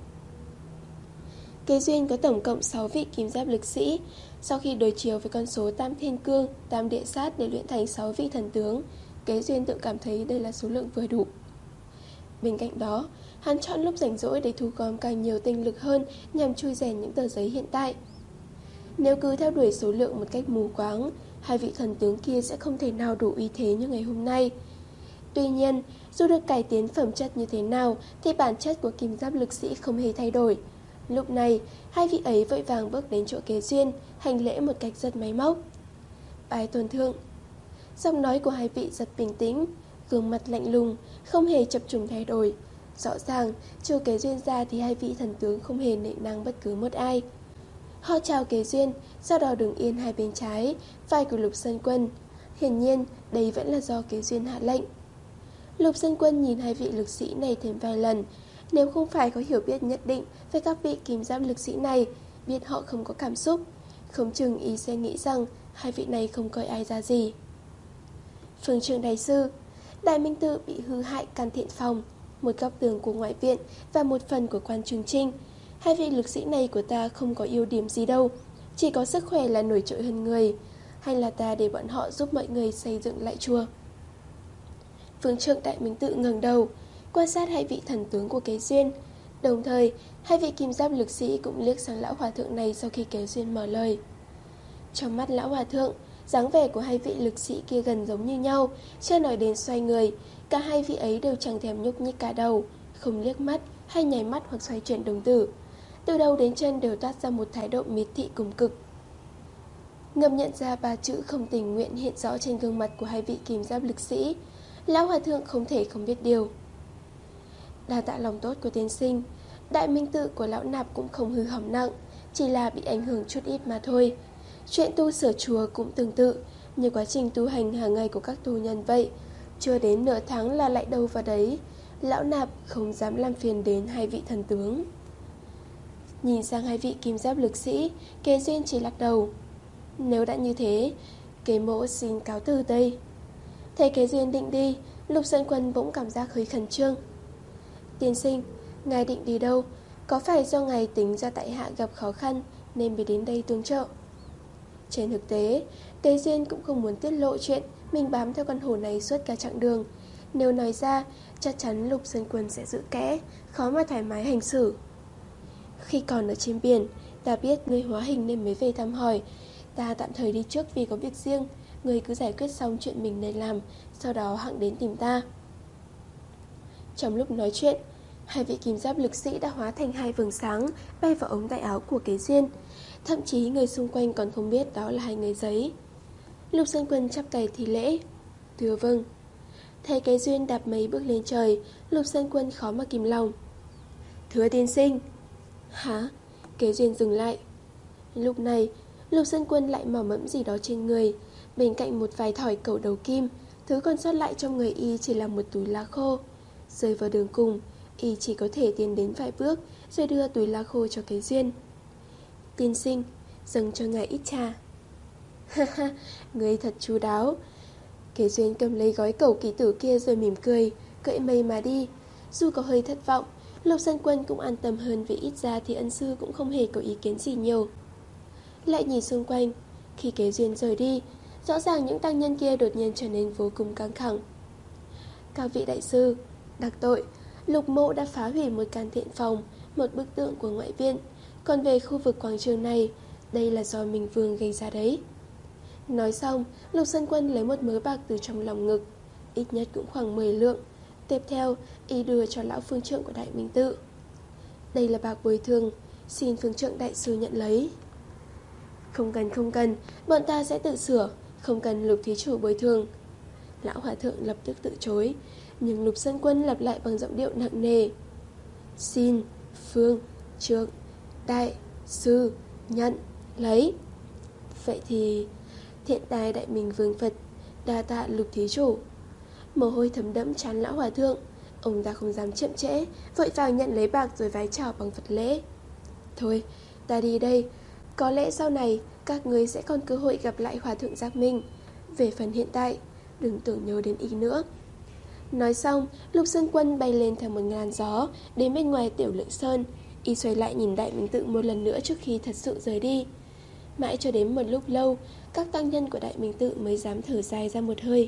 Kế Duyên có tổng cộng sáu vị kim giáp lực sĩ. Sau khi đối chiếu với con số Tam Thiên Cương, Tam Địa Sát để luyện thành sáu vị thần tướng, Kế Duyên tự cảm thấy đây là số lượng vừa đủ. Bên cạnh đó, hắn chọn lúc rảnh rỗi để thu gom càng nhiều tinh lực hơn nhằm chui rèn những tờ giấy hiện tại. Nếu cứ theo đuổi số lượng một cách mù quáng, hai vị thần tướng kia sẽ không thể nào đủ uy thế như ngày hôm nay. Tuy nhiên, dù được cải tiến phẩm chất như thế nào thì bản chất của kim giáp lực sĩ không hề thay đổi. Lúc này, hai vị ấy vội vàng bước đến chỗ Kế Duyên, hành lễ một cách rất máy móc. Bái tôn thượng. Giọng nói của hai vị rất bình tĩnh, gương mặt lạnh lùng, không hề chập trùng thay đổi. Rõ ràng, trừ Kế Duyên ra thì hai vị thần tướng không hề nể nang bất cứ một ai. Họ chào Kế Duyên, sau đó đứng yên hai bên trái, vai của Lục Sơn Quân. Hiển nhiên, đây vẫn là do Kế Duyên hạ lệnh. Lục Sơn Quân nhìn hai vị lực sĩ này thêm vài lần. Nếu không phải có hiểu biết nhất định về các vị kim giáp lực sĩ này, biết họ không có cảm xúc, không chừng ý sẽ nghĩ rằng hai vị này không coi ai ra gì. Phương trưởng đại sư, Đại Minh Tự bị hư hại can thiện phòng, một góc tường của ngoại viện và một phần của quan trường trinh. Hai vị lực sĩ này của ta không có ưu điểm gì đâu, chỉ có sức khỏe là nổi trội hơn người. Hay là ta để bọn họ giúp mọi người xây dựng lại chùa? Phương trưởng Đại Minh Tự ngẩng đầu, quan sát hai vị thần tướng của Kế Duyên. Đồng thời, hai vị kim giáp lực sĩ cũng liếc sang lão hòa thượng này sau khi Kế Duyên mở lời. Trong mắt lão hòa thượng, dáng vẻ của hai vị lực sĩ kia gần giống như nhau, chưa nói đến xoay người, cả hai vị ấy đều chẳng thèm nhúc nhích cả đầu, không liếc mắt hay nháy mắt hoặc xoay chuyển đồng tử. Từ đầu đến chân đều toát ra một thái độ miệt thị cùng cực. Ngầm nhận ra ba chữ không tình nguyện hiện rõ trên gương mặt của hai vị kim giáp lực sĩ, lão hòa thượng không thể không biết điều. Đa tạ lòng tốt của tiên sinh, Đại Minh Tự của lão nạp cũng không hư hỏng nặng, chỉ là bị ảnh hưởng chút ít mà thôi. Chuyện tu sửa chùa cũng tương tự, như quá trình tu hành hàng ngày của các tù nhân vậy, chưa đến nửa tháng là lại đâu vào đấy. Lão nạp không dám làm phiền đến hai vị thần tướng. Nhìn sang hai vị kim giáp lực sĩ, Kế Duyên chỉ lắc đầu. Nếu đã như thế, Kế mỗ xin cáo từ đây. Thấy Kế Duyên định đi, Lục Sơn Quân bỗng cảm giác hơi khẩn trương. Tiên sinh, ngài định đi đâu? Có phải do ngài tính ra tại hạ gặp khó khăn nên mới đến đây tương trợ? Trên thực tế, Kế Duyên cũng không muốn tiết lộ chuyện mình bám theo con hổ này suốt cả chặng đường. Nếu nói ra, chắc chắn Lục Sơn Quân sẽ giữ kẽ, khó mà thoải mái hành xử. Khi còn ở trên biển, ta biết ngươi hóa hình nên mới về thăm hỏi. Ta tạm thời đi trước vì có việc riêng, ngươi cứ giải quyết xong chuyện mình nên làm, sau đó hẵng đến tìm ta. Trong lúc nói chuyện, hai vị kim giáp lực sĩ đã hóa thành hai vầng sáng bay vào ống tay áo của Kế Duyên. Thậm chí người xung quanh còn không biết đó là hai người giấy. Lục Sơn Quân chắp tay thi lễ. Thưa vâng. Thấy Kế Duyên đạp mấy bước lên trời, Lục Sơn Quân khó mà kìm lòng. Thưa tiên sinh. Hả? Kế Duyên dừng lại. Lúc này, Lục Sơn Quân lại mò mẫm gì đó trên người. Bên cạnh một vài thỏi cẩu đầu kim, thứ còn sót lại trong người y chỉ là một túi lá khô. Rơi vào đường cùng, y chỉ có thể tiến đến vài bước rồi đưa túi lá khô cho Kế Duyên. Tiên sinh, dâng cho ngài ít trà. Ha ha, người thật chu đáo. Kế Duyên cầm lấy gói cẩu kỳ tử kia rồi mỉm cười, cưỡi mây mà đi. Dù có hơi thất vọng, Lục Sơn Quân cũng an tâm hơn vì ít ra thì ân sư cũng không hề có ý kiến gì nhiều. Lại nhìn xung quanh, khi Kế Duyên rời đi, rõ ràng những tăng nhân kia đột nhiên trở nên vô cùng căng thẳng. Các vị đại sư, đặc tội, Lục mộ đã phá hủy một can thiện phòng, một bức tượng của ngoại viện. Còn về khu vực quảng trường này, đây là do Minh Vương gây ra đấy. Nói xong, Lục Sơn Quân lấy một mớ bạc từ trong lòng ngực, ít nhất cũng khoảng mười lượng. Tiếp theo, y đưa cho lão phương trượng của Đại Minh Tự. Đây là bạc bồi thường, xin phương trượng đại sư nhận lấy. Không cần không cần, bọn ta sẽ tự sửa, không cần Lục thí chủ bồi thường. Lão hòa thượng lập tức từ chối, nhưng Lục Sơn Quân lặp lại bằng giọng điệu nặng nề. Xin phương trượng đại sư nhận lấy. Vậy thì thiện tài Đại Minh Vương Phật, đa tạ Lục thí chủ. Mồ hôi thấm đẫm trán lão hòa thượng, ông ta không dám chậm trễ, vội vàng nhận lấy bạc rồi vái chào bằng Phật lễ. Thôi, ta đi đây, có lẽ sau này các ngươi sẽ còn cơ hội gặp lại hòa thượng Giác Minh. Về phần hiện tại, đừng tưởng nhớ đến ý nữa. Nói xong, Lục Sơn Quân bay lên theo một ngàn gió, đến bên ngoài Tiểu Lượng Sơn. Y xoay lại nhìn Đại Minh Tự một lần nữa trước khi thật sự rời đi. Mãi cho đến một lúc lâu, các tăng nhân của Đại Minh Tự mới dám thở dài ra một hơi.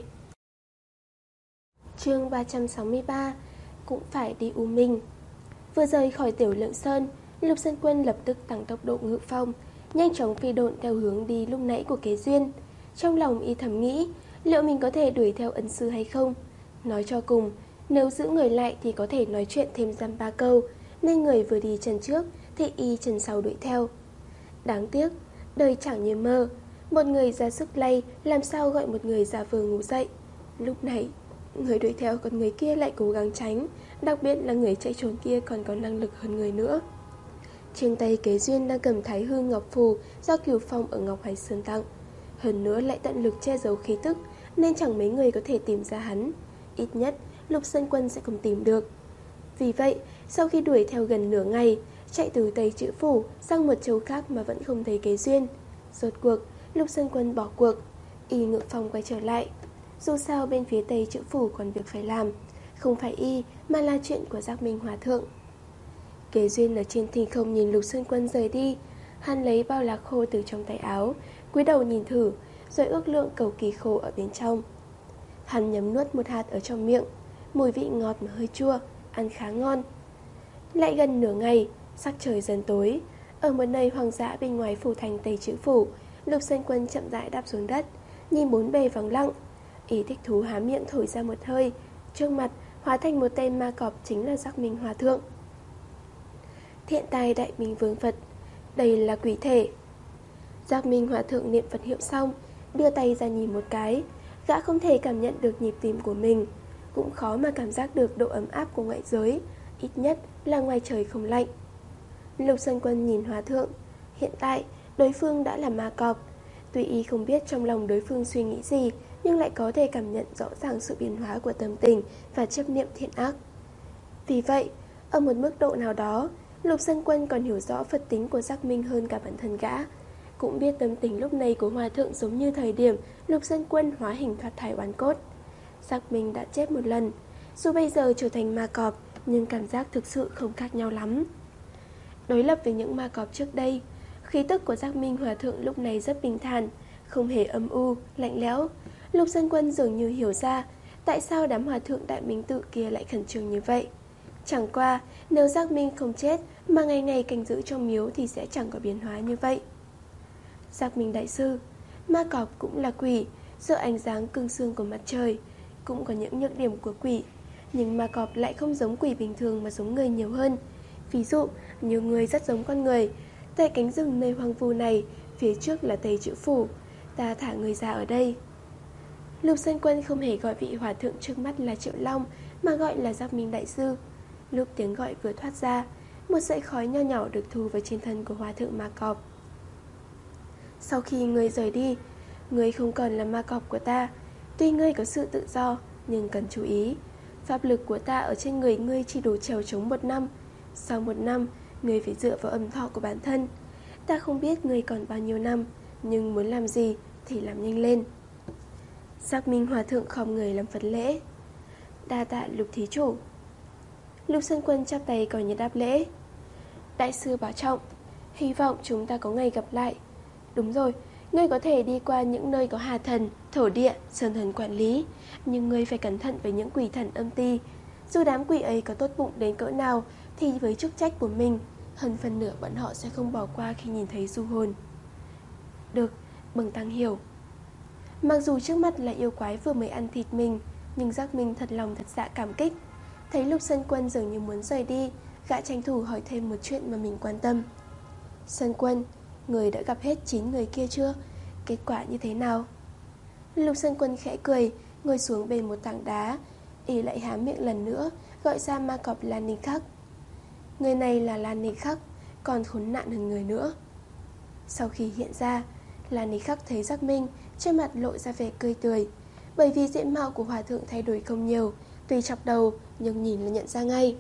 Chương ba trăm sáu mươi ba, cũng phải đi U Minh. Vừa rời khỏi Tiểu Lượng Sơn, Lục Sơn Quân lập tức tăng tốc độ ngự phong, nhanh chóng phi độn theo hướng đi lúc nãy của Kế Duyên. Trong lòng y thầm nghĩ, liệu mình có thể đuổi theo ân sư hay không? Nói cho cùng, nếu giữ người lại thì có thể nói chuyện thêm dăm ba câu, nên người vừa đi chân trước thì y chân sau đuổi theo. Đáng tiếc, đời chẳng như mơ, một người ra sức lay làm sao gọi một người giả vờ ngủ dậy. Lúc này, người đuổi theo còn người kia lại cố gắng tránh, đặc biệt là người chạy trốn kia còn có năng lực hơn người nữa. Trên tay Kế Duyên đang cầm Thái Hư Ngọc Phù do Cửu Phong ở Ngọc Hải Sơn tặng, hơn nữa lại tận lực che giấu khí tức, nên chẳng mấy người có thể tìm ra hắn. Ít nhất Lục Sơn Quân sẽ không tìm được. Vì vậy, sau khi đuổi theo gần nửa ngày, chạy từ Tây Chữ Phủ sang một châu khác mà vẫn không thấy Kế Duyên, rốt cuộc Lục Sơn Quân bỏ cuộc, y ngự phong quay trở lại. Dù sao bên phía Tây Chữ Phủ còn việc phải làm, không phải y mà là chuyện của Giác Minh Hòa Thượng. Kế Duyên ở trên thinh không nhìn Lục Sơn Quân rời đi. Hắn lấy bao lạc khô từ trong tay áo, cúi đầu nhìn thử, rồi ước lượng cầu kỳ khô ở bên trong. Hắn nhấm nuốt một hạt ở trong miệng, mùi vị ngọt mà hơi chua, ăn khá ngon. Lại gần nửa ngày, sắc trời dần tối. Ở một nơi hoang dã bên ngoài phủ thành Tây Chữ Phủ, Lục Sơn Quân chậm rãi đáp xuống đất, nhìn bốn bề vắng lặng. Ý thích thú há miệng thổi ra một hơi, trước mặt hóa thành một tên ma cọp, chính là Giác Minh Hòa Thượng. Thiện tài đại minh vương Phật, đây là quỷ thể. Giác Minh Hòa Thượng niệm Phật hiệu xong, đưa tay ra nhìn một cái. Gã không thể cảm nhận được nhịp tim của mình, cũng khó mà cảm giác được độ ấm áp của ngoại giới, ít nhất là ngoài trời không lạnh. Lục Sơn Quân nhìn Hòa Thượng. Hiện tại đối phương đã là ma cọp. Tuy y không biết trong lòng đối phương suy nghĩ gì, nhưng lại có thể cảm nhận rõ ràng sự biến hóa của tâm tình và chấp niệm thiện ác. Vì vậy, ở một mức độ nào đó, Lục Sơn Quân còn hiểu rõ Phật tính của Giác Minh hơn cả bản thân gã. Cũng biết tâm tình lúc này của Hòa Thượng giống như thời điểm Lục Sơn Quân hóa hình thoát thai oán cốt. Giác Minh đã chết một lần, dù bây giờ trở thành ma cọp, nhưng cảm giác thực sự không khác nhau lắm. Đối lập với những ma cọp trước đây, khí tức của Giác Minh Hòa Thượng lúc này rất bình thản, không hề âm u, lạnh lẽo. Lục Sơn Quân dường như hiểu ra tại sao đám Hòa Thượng Đại Minh Tự kia lại khẩn trương như vậy. Chẳng qua, nếu Giác Minh không chết mà ngày ngày canh giữ trong miếu thì sẽ chẳng có biến hóa như vậy. Giác Minh Đại Sư, ma cọp cũng là quỷ, giữa ánh sáng cương xương của mặt trời, cũng có những nhược điểm của quỷ, nhưng ma cọp lại không giống quỷ bình thường mà giống người nhiều hơn. Ví dụ, nhiều người rất giống con người. Tại cánh rừng nơi hoang vu này, phía trước là Tây Chữ Phủ, ta thả người ra ở đây. Lục Sơn Quân không hề gọi vị hòa thượng trước mắt là Triệu Long, mà gọi là Giác Minh Đại Sư. Lúc tiếng gọi vừa thoát ra, một sợi khói nho nhỏ được thu vào trên thân của hòa thượng ma cọp. Sau khi ngươi rời đi, ngươi không còn là ma cọp của ta. Tuy ngươi có sự tự do, nhưng cần chú ý, pháp lực của ta ở trên người ngươi chỉ đủ trèo chống một năm. Sau một năm, ngươi phải dựa vào âm thọ của bản thân. Ta không biết ngươi còn bao nhiêu năm, nhưng muốn làm gì thì làm nhanh lên. Giác Minh Hòa Thượng khom người làm Phật lễ. Đa tạ Lục Thí Chủ. Lục Sơn Quân chắp tay coi như đáp lễ. Đại sư bảo trọng, hy vọng chúng ta có ngày gặp lại. Đúng rồi, ngươi có thể đi qua những nơi có hà thần, thổ địa, sơn thần quản lý, nhưng ngươi phải cẩn thận với những quỷ thần âm ti. Dù đám quỷ ấy có tốt bụng đến cỡ nào thì với chức trách của mình, hơn phần nửa bọn họ sẽ không bỏ qua khi nhìn thấy du hồn. Được, Bần Tăng hiểu. Mặc dù trước mắt là yêu quái vừa mới ăn thịt mình, nhưng Giác Minh thật lòng thật dạ cảm kích. Thấy Lục Sơn Quân dường như muốn rời đi, gã tranh thủ hỏi thêm một chuyện mà mình quan tâm. Sơn Quân, người đã gặp hết chín người kia chưa? Kết quả như thế nào? Lục Sơn Quân khẽ cười, ngồi xuống bên một tảng đá. Y lại há miệng lần nữa, gọi ra ma cọp Lan Ninh Khắc. Người này là Lan Ninh Khắc, còn khốn nạn hơn người nữa. Sau khi hiện ra, Lan Ninh Khắc thấy Giác Minh, trên mặt lộ ra vẻ cười tươi. Bởi vì diện mạo của hòa thượng thay đổi không nhiều, tuy chọc đầu nhưng nhìn là nhận ra ngay.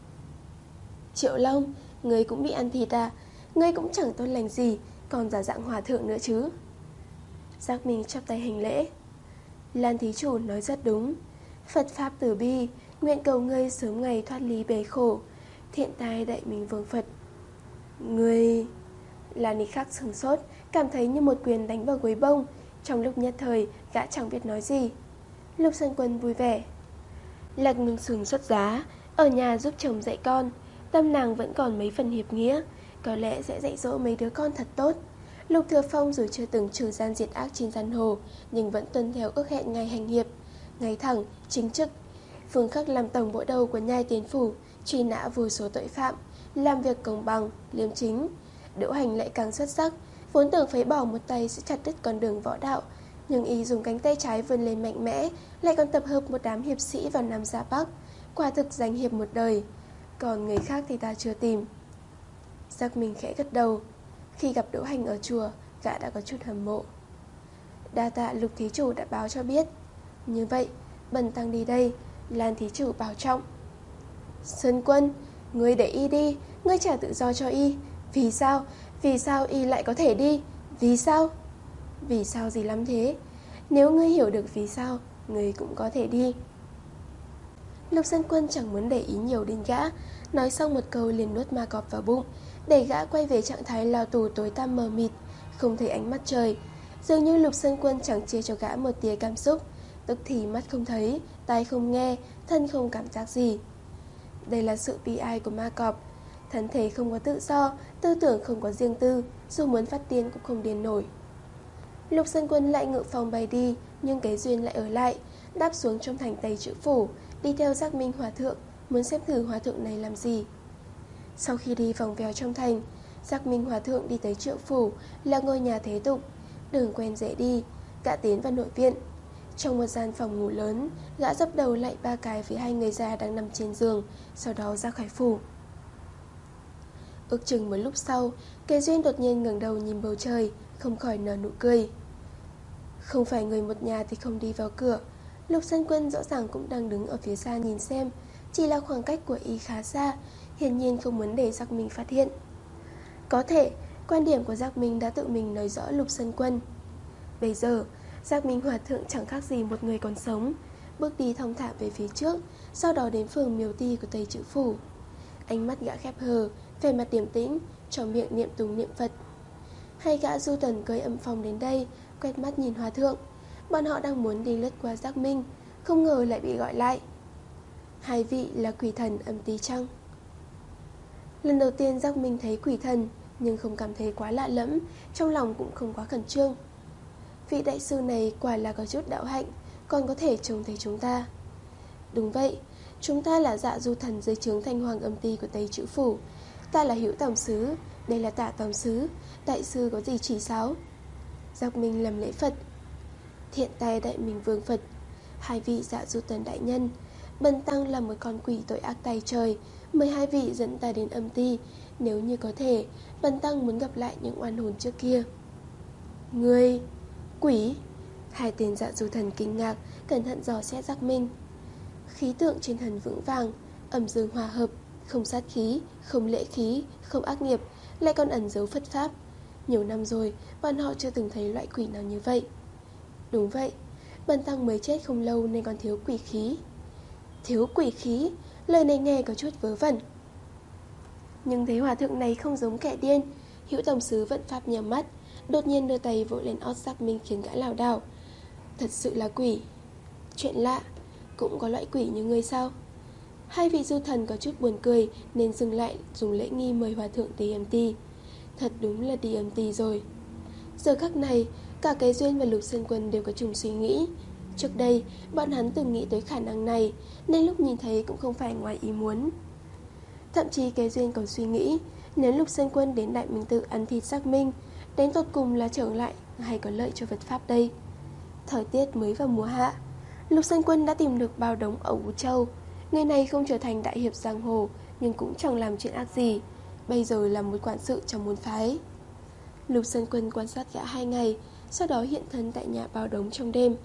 Triệu Long, ngươi cũng bị ăn thịt à? Ngươi cũng chẳng tốt lành gì, còn giả dạng hòa thượng nữa chứ. Giác Minh chắp tay hành lễ. Lan Thí Chủ nói rất đúng. Phật Pháp từ bi, nguyện cầu ngươi sớm ngày thoát ly bể khổ. Thiện tai đại minh vương Phật. Ngươi... Lan Ninh Khắc sửng sốt, cảm thấy như một quyền đánh vào gối bông. Trong lúc nhất thời, gã chẳng biết nói gì. Lục Sơn Quân vui vẻ. Lạc Nương Sừng xuất giá, ở nhà giúp chồng dạy con. Tâm nàng vẫn còn mấy phần hiệp nghĩa, có lẽ sẽ dạy dỗ mấy đứa con thật tốt. Lục Thừa Phong dù chưa từng trừ gian diệt ác trên giang hồ, nhưng vẫn tuân theo ước hẹn ngày hành hiệp, ngày thẳng, chính trực. Phương Khắc làm tổng bộ đầu của Nhai Tiến Phủ, truy nã vô số tội phạm, làm việc công bằng, liêm chính. Đỗ Hành lại càng xuất sắc, vốn tưởng phải bỏ một tay sẽ chặt đứt con đường võ đạo, nhưng y dùng cánh tay trái vươn lên mạnh mẽ, lại còn tập hợp một đám hiệp sĩ vào Nam Gia Bắc, quả thực danh hiệp một đời. Còn người khác thì ta chưa tìm. Giác Minh khẽ gật đầu. Khi gặp Đỗ Hành ở chùa, gã đã có chút hâm mộ. Đa tạ Lục Thí Chủ đã báo cho biết. Như vậy, Bần Tăng đi đây. Lan Thí Chủ bảo trọng. Sơn Quân, ngươi để y đi, ngươi trả tự do cho y. Vì sao? Vì sao y lại có thể đi? Vì sao? Vì sao gì lắm thế? Nếu ngươi hiểu được vì sao, ngươi cũng có thể đi. Lục Sơn Quân chẳng muốn để ý nhiều đến gã, nói xong một câu liền nuốt ma cọp vào bụng, để gã quay về trạng thái lao tù tối tăm mờ mịt, không thấy ánh mắt trời. Dường như Lục Sơn Quân chẳng chia cho gã một tia cảm xúc, tức thì mắt không thấy, tai không nghe, thân không cảm giác gì. Đây là sự bi ai của ma cọp. Thân thể không có tự do, tư tưởng không có riêng tư, dù muốn phát điên cũng không điên nổi. Lục Sơn Quân lại ngự phòng bay đi, nhưng cái duyên lại ở lại, đáp xuống trong thành Tây Chữ Phủ, đi theo Giác Minh Hòa Thượng, muốn xem thử Hòa Thượng này làm gì. Sau khi đi vòng vèo trong thành, Giác Minh Hòa Thượng đi tới Triệu Phủ, là ngôi nhà thế tục, đường quen dễ đi, gã tiến vào nội viện. Trong một gian phòng ngủ lớn, gã dấp đầu lại ba cái với hai người già đang nằm trên giường, sau đó ra khỏi phủ. Ước chừng một lúc sau, Kế Duyên đột nhiên ngẩng đầu nhìn bầu trời, không khỏi nở nụ cười. Không phải người một nhà thì không đi vào cửa. Lục Sơn Quân rõ ràng cũng đang đứng ở phía xa nhìn xem, chỉ là khoảng cách của y khá xa, hiển nhiên không muốn để Giác Minh phát hiện. Có thể, quan điểm của Giác Minh đã tự mình nói rõ Lục Sơn Quân. Bây giờ, Giác Minh Hòa Thượng chẳng khác gì một người còn sống, bước đi thong thả về phía trước, sau đó đến phường Miếu Ti của Tây Chữ Phủ. Ánh mắt gã khép hờ, vẻ mặt điềm tĩnh, trong miệng niệm tùng niệm Phật. Hai gã du tuần cưỡi âm phong đến đây, quét mắt nhìn Hòa Thượng. Bọn họ đang muốn đi lướt qua Giác Minh, không ngờ lại bị gọi lại. Hai vị là quỷ thần âm tí chăng? Lần đầu tiên Giác Minh thấy quỷ thần, nhưng không cảm thấy quá lạ lẫm, trong lòng cũng không quá khẩn trương. Vị đại sư này quả là có chút đạo hạnh, còn có thể trông thấy chúng ta. Đúng vậy, chúng ta là Dạ Du Thần dưới trướng Thanh Hoàng âm ty của Tây Chữ Phủ. Ta là Hữu Tòng Sứ, đây là Tạ Tòng Sứ, đại sư có gì chỉ giáo? Giác Minh lầm lễ Phật. Thiện tài đại minh vương Phật. Hai vị Dạ Du Thần đại nhân, bần tăng là một con quỷ tội ác tay trời, mời hai vị dẫn ta đến âm ty. Nếu như có thể, bần tăng muốn gặp lại những oan hồn trước kia. Ngươi... quỷ? Hai tên Dạ Du Thần kinh ngạc, cẩn thận dò xét Giác Minh. Khí tượng trên thần vững vàng, âm dương hòa hợp, không sát khí, không lễ khí, không ác nghiệp, lại còn ẩn giấu Phật pháp. Nhiều năm rồi, bọn họ chưa từng thấy loại quỷ nào như vậy. Đúng vậy, bần tăng mới chết không lâu nên còn thiếu quỷ khí. Thiếu quỷ khí? Lời này nghe có chút vớ vẩn. Nhưng thấy hòa thượng này không giống kẻ điên. Hữu Tổng Sứ vận pháp nhắm mắt, đột nhiên đưa tay vỗ lên ót Giác Minh khiến gã lảo đảo. Thật sự là quỷ. Chuyện lạ, cũng có loại quỷ như ngươi sao? Hai vị du thần có chút buồn cười nên dừng lại dùng lễ nghi mời hòa thượng đi âm ty. Thật đúng là đi âm ty rồi. Giờ khắc này, cả Kế Duyên và Lục Sơn Quân đều có chung suy nghĩ. Trước đây, bọn hắn từng nghĩ tới khả năng này, nên lúc nhìn thấy cũng không phải ngoài ý muốn. Thậm chí Kế Duyên còn suy nghĩ, nếu Lục Sơn Quân đến Đại Minh Tự ăn thịt Giác Minh, đến tột cùng là trở lại hay có lợi cho Phật pháp đây. Thời tiết mới vào mùa hạ, Lục Sơn Quân đã tìm được bao đống ở Ú Châu. Người này không trở thành đại hiệp giang hồ, nhưng cũng chẳng làm chuyện ác gì, bây giờ là một quản sự trong môn phái. Lục Sơn Quân quan sát gã hai ngày, sau đó hiện thân tại nhà Bao Đống trong đêm.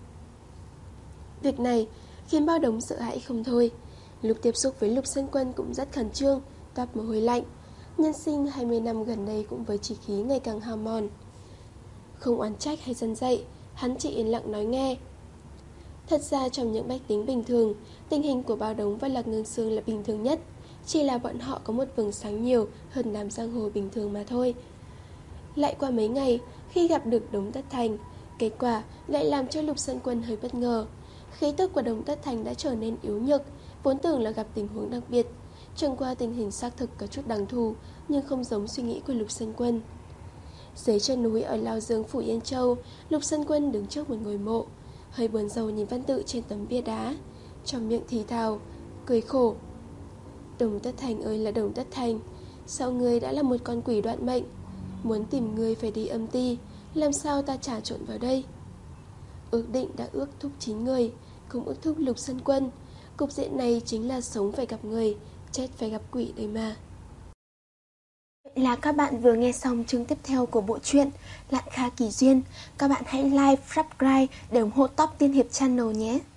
Việc này khiến Bao Đống sợ hãi không thôi. Lúc tiếp xúc với Lục Sơn Quân cũng rất khẩn trương, toát mồ hôi lạnh. Nhân sinh hai mươi năm gần đây cũng với chí khí ngày càng hao mòn. Không oán trách hay dân dạy, hắn chỉ yên lặng nói nghe. Thật ra trong những bách tính bình thường, tình hình của Bao Đống và Lạc Ngân Sương là bình thường nhất, chỉ là bọn họ có một vầng sáng nhiều hơn đám giang hồ bình thường mà thôi. Lại qua mấy ngày, khi gặp được Đống Tất Thành, kết quả lại làm cho Lục Sơn Quân hơi bất ngờ. Khí tức của Đống Tất Thành đã trở nên yếu nhược, vốn tưởng là gặp tình huống đặc biệt. Chẳng qua tình hình xác thực có chút đặc thù, nhưng không giống suy nghĩ của Lục Sơn Quân. Dưới chân núi ở Lao Dương Phủ Yên Châu, Lục Sơn Quân đứng trước một ngôi mộ, hơi buồn rầu nhìn văn tự trên tấm bia đá, trong miệng thì thào, cười khổ. Đồng Tất Thành ơi là Đồng Tất Thành, sao ngươi đã là một con quỷ đoạn mệnh? Muốn tìm ngươi phải đi âm ty, làm sao ta trà trộn vào đây? Ước định đã ước thúc chín người, cùng ước thúc Lục Sơn Quân. Cục diện này chính là sống phải gặp người, chết phải gặp quỷ đây mà. Vậy là các bạn vừa nghe xong chương tiếp theo của bộ truyện Lạn Kha Kỳ Duyên. Các bạn hãy like, subscribe để ủng hộ Top Tiên Hiệp Channel nhé.